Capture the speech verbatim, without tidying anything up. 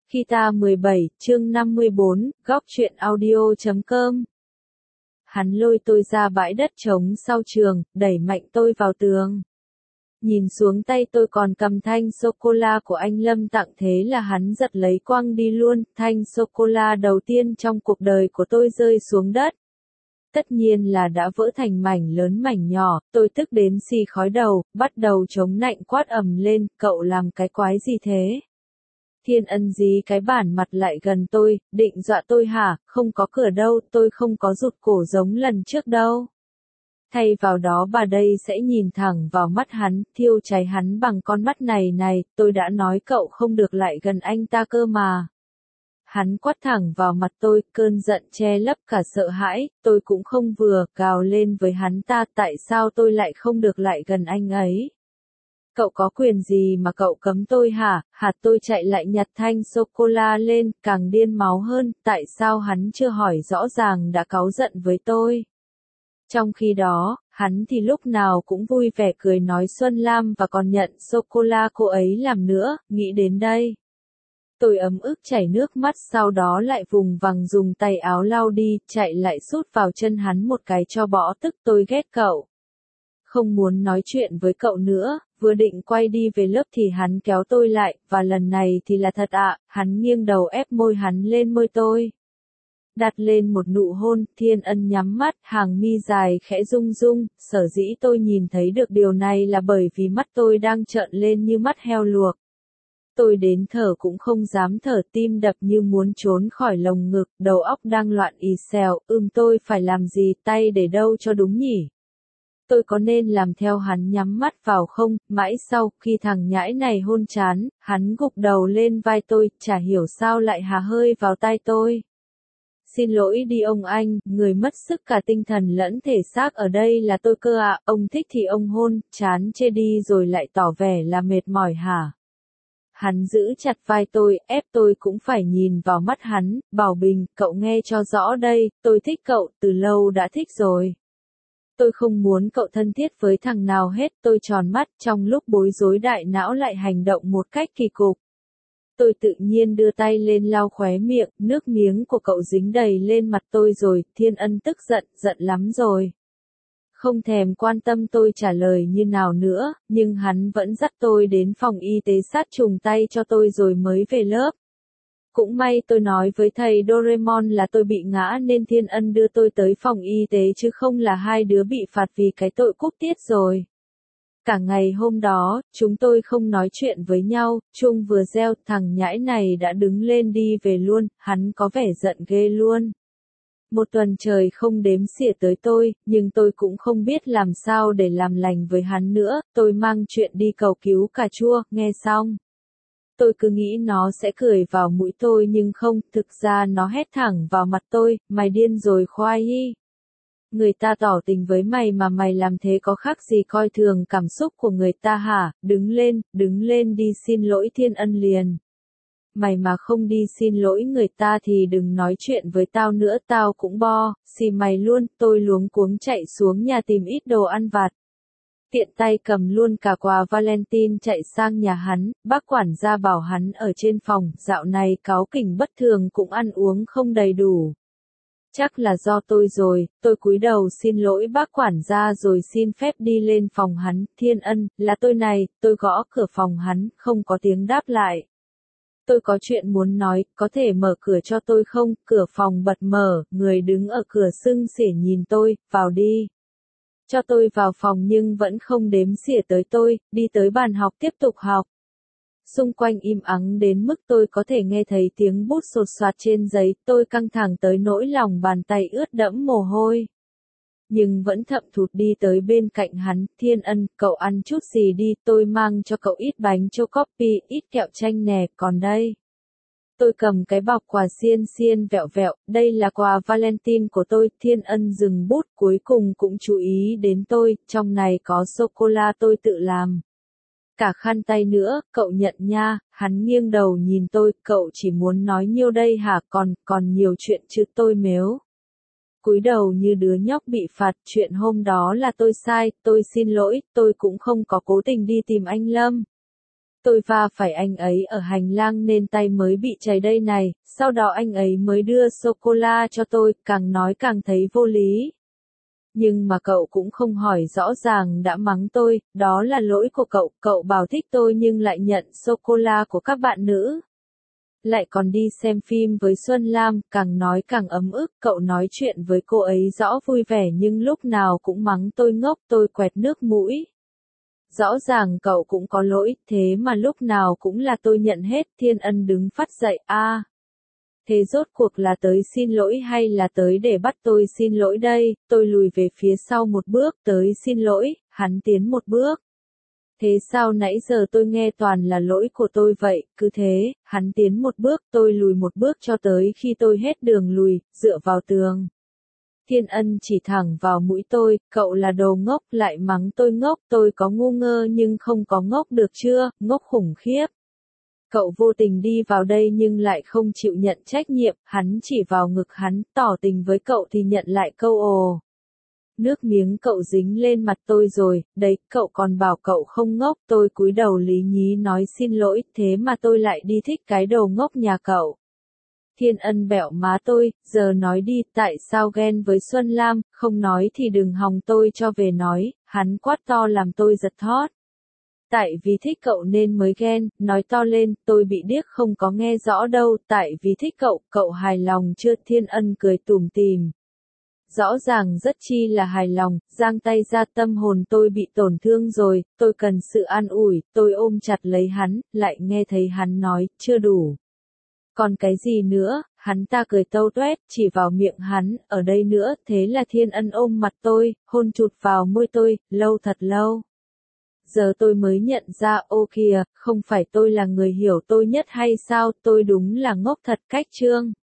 Khi ta mười bảy, chương năm mươi bốn, góc truyện audio chấm com. Hắn lôi tôi ra bãi đất trống sau trường, đẩy mạnh tôi vào tường. Nhìn xuống tay tôi còn cầm thanh sô-cô-la của anh Lâm tặng, thế là hắn giật lấy quăng đi luôn. Thanh sô-cô-la đầu tiên trong cuộc đời của tôi rơi xuống đất. Tất nhiên là đã vỡ thành mảnh lớn mảnh nhỏ, tôi tức đến xì khói đầu, bắt đầu chống nạnh quát ầm lên, cậu làm cái quái gì thế? Thiên Ân dí cái bản mặt lại gần tôi, định dọa tôi hả? Không có cửa đâu, tôi không có rụt cổ giống lần trước đâu. Thay vào đó bà đây sẽ nhìn thẳng vào mắt hắn, thiêu cháy hắn bằng con mắt này này, tôi đã nói cậu không được lại gần anh ta cơ mà. Hắn quát thẳng vào mặt tôi, cơn giận che lấp cả sợ hãi, tôi cũng không vừa, gào lên với hắn ta, tại sao tôi lại không được lại gần anh ấy? Cậu có quyền gì mà cậu cấm tôi hả? Hạt tôi chạy lại nhặt thanh sô-cô-la lên, càng điên máu hơn, tại sao hắn chưa hỏi rõ ràng đã cáu giận với tôi? Trong khi đó, hắn thì lúc nào cũng vui vẻ cười nói Xuân Lam và còn nhận sô-cô-la cô ấy làm nữa, nghĩ đến đây. Tôi ấm ức chảy nước mắt, sau đó lại vùng vằng dùng tay áo lau đi, chạy lại sút vào chân hắn một cái cho bỏ tức. Tôi ghét cậu. Không muốn nói chuyện với cậu nữa, vừa định quay đi về lớp thì hắn kéo tôi lại, và lần này thì là thật ạ, hắn nghiêng đầu ép môi hắn lên môi tôi. Đặt lên một nụ hôn, Thiên Ân nhắm mắt, hàng mi dài khẽ rung rung, sở dĩ tôi nhìn thấy được điều này là bởi vì mắt tôi đang trợn lên như mắt heo luộc. Tôi đến thở cũng không dám thở, tim đập như muốn trốn khỏi lồng ngực, đầu óc đang loạn ì xèo, ưm tôi phải làm gì, tay để đâu cho đúng nhỉ? Tôi có nên làm theo hắn nhắm mắt vào không? Mãi sau, khi thằng nhãi này hôn chán, hắn gục đầu lên vai tôi, chả hiểu sao lại hà hơi vào tai tôi. Xin lỗi đi ông anh, người mất sức cả tinh thần lẫn thể xác ở đây là tôi cơ ạ, ông thích thì ông hôn, chán chê đi rồi lại tỏ vẻ là mệt mỏi hả? Hắn giữ chặt vai tôi, ép tôi cũng phải nhìn vào mắt hắn, Bảo Bình, cậu nghe cho rõ đây, tôi thích cậu, từ lâu đã thích rồi. Tôi không muốn cậu thân thiết với thằng nào hết, tôi tròn mắt, trong lúc bối rối đại não lại hành động một cách kỳ cục. Tôi tự nhiên đưa tay lên lau khóe miệng, nước miếng của cậu dính đầy lên mặt tôi rồi, Thiên Ân tức giận, giận lắm rồi. Không thèm quan tâm tôi trả lời như nào nữa, nhưng hắn vẫn dắt tôi đến phòng y tế sát trùng tay cho tôi rồi mới về lớp. Cũng may tôi nói với thầy Doraemon là tôi bị ngã nên Thiên Ân đưa tôi tới phòng y tế chứ không là hai đứa bị phạt vì cái tội cúp tiết rồi. Cả ngày hôm đó, chúng tôi không nói chuyện với nhau, chuông vừa reo, thằng nhãi này đã đứng lên đi về luôn, hắn có vẻ giận ghê luôn. Một tuần trời không đếm xỉa tới tôi, nhưng tôi cũng không biết làm sao để làm lành với hắn nữa, tôi mang chuyện đi cầu cứu cà chua, nghe xong. Tôi cứ nghĩ nó sẽ cười vào mũi tôi nhưng không, thực ra nó hét thẳng vào mặt tôi, mày điên rồi khoai y. Người ta tỏ tình với mày mà mày làm thế có khác gì coi thường cảm xúc của người ta hả? Đứng lên, đứng lên đi xin lỗi Thiên Ân liền. Mày mà không đi xin lỗi người ta thì đừng nói chuyện với tao nữa, tao cũng bo, xì mày luôn. Tôi luống cuống chạy xuống nhà tìm ít đồ ăn vặt. Tiện tay cầm luôn cả quà Valentine chạy sang nhà hắn, bác quản gia bảo hắn ở trên phòng, dạo này cáu kỉnh bất thường cũng ăn uống không đầy đủ. Chắc là do tôi rồi, tôi cúi đầu xin lỗi bác quản gia rồi xin phép đi lên phòng hắn, Thiên Ân, là tôi này, tôi gõ cửa phòng hắn, không có tiếng đáp lại. Tôi có chuyện muốn nói, có thể mở cửa cho tôi không? Cửa phòng bật mở, người đứng ở cửa sưng xỉa nhìn tôi, vào đi. Cho tôi vào phòng nhưng vẫn không đếm xỉa tới tôi, đi tới bàn học tiếp tục học. Xung quanh im ắng đến mức tôi có thể nghe thấy tiếng bút sột soạt trên giấy, tôi căng thẳng tới nỗi lòng bàn tay ướt đẫm mồ hôi. Nhưng vẫn thậm thụt đi tới bên cạnh hắn, Thiên Ân, cậu ăn chút gì đi, tôi mang cho cậu ít bánh chocopi, ít kẹo chanh nè, còn đây. Tôi cầm cái bọc quà xiên xiên vẹo vẹo, đây là quà Valentine của tôi, Thiên Ân dừng bút cuối cùng cũng chú ý đến tôi, trong này có sô-cô-la tôi tự làm. Cả khăn tay nữa, cậu nhận nha, hắn nghiêng đầu nhìn tôi, cậu chỉ muốn nói nhiêu đây hả, còn, còn nhiều chuyện chứ tôi mếu. Cúi đầu như đứa nhóc bị phạt, chuyện hôm đó là tôi sai, tôi xin lỗi, tôi cũng không có cố tình đi tìm anh Lâm. Tôi va phải anh ấy ở hành lang nên tay mới bị chảy đây này, sau đó anh ấy mới đưa sô-cô-la cho tôi, càng nói càng thấy vô lý. Nhưng mà cậu cũng không hỏi rõ ràng đã mắng tôi, đó là lỗi của cậu, cậu bảo thích tôi nhưng lại nhận sô-cô-la của các bạn nữ. Lại còn đi xem phim với Xuân Lam, càng nói càng ấm ức, cậu nói chuyện với cô ấy rõ vui vẻ nhưng lúc nào cũng mắng tôi ngốc, tôi quẹt nước mũi. Rõ ràng cậu cũng có lỗi, thế mà lúc nào cũng là tôi nhận hết. Thiên Ân đứng phắt dậy, a, à, thế rốt cuộc là tới xin lỗi hay là tới để bắt tôi xin lỗi đây? Tôi lùi về phía sau một bước, tới xin lỗi, hắn tiến một bước. Thế sao nãy giờ tôi nghe toàn là lỗi của tôi vậy? Cứ thế, hắn tiến một bước, tôi lùi một bước cho tới khi tôi hết đường lùi, dựa vào tường. Thiên Ân chỉ thẳng vào mũi tôi, cậu là đồ ngốc, lại mắng tôi ngốc, tôi có ngu ngơ nhưng không có ngốc được chưa, ngốc khủng khiếp. Cậu vô tình đi vào đây nhưng lại không chịu nhận trách nhiệm, hắn chỉ vào ngực hắn, tỏ tình với cậu thì nhận lại câu ồ. Nước miếng cậu dính lên mặt tôi rồi, đấy, cậu còn bảo cậu không ngốc, tôi cúi đầu lý nhí nói xin lỗi, thế mà tôi lại đi thích cái đồ ngốc nhà cậu. Thiên Ân bẹo má tôi, giờ nói đi, tại sao ghen với Xuân Lam, không nói thì đừng hòng tôi cho về nói, hắn quát to làm tôi giật thót. Tại vì thích cậu nên mới ghen, nói to lên, tôi bị điếc không có nghe rõ đâu, tại vì thích cậu, cậu hài lòng chưa? Thiên Ân cười tủm tỉm. Rõ ràng rất chi là hài lòng, giang tay ra, tâm hồn tôi bị tổn thương rồi, tôi cần sự an ủi, tôi ôm chặt lấy hắn, lại nghe thấy hắn nói, chưa đủ. Còn cái gì nữa, hắn ta cười tâu tuét, chỉ vào miệng hắn, ở đây nữa, thế là Thiên Ân ôm mặt tôi, hôn chụt vào môi tôi, lâu thật lâu. Giờ tôi mới nhận ra, ô kìa, không phải tôi là người hiểu tôi nhất hay sao, tôi đúng là ngốc thật cách trương.